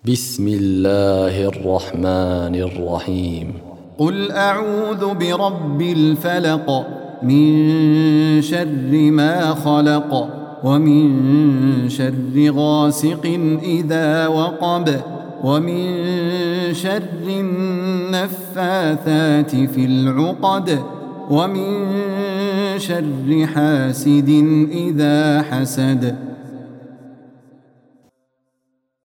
بسم الله الرحمن الرحيم. قل أعوذ برب الفلق من شر ما خلق ومن شر غاسق إذا وقب ومن شر النفاثات في العقد ومن شر حاسد إذا حسد.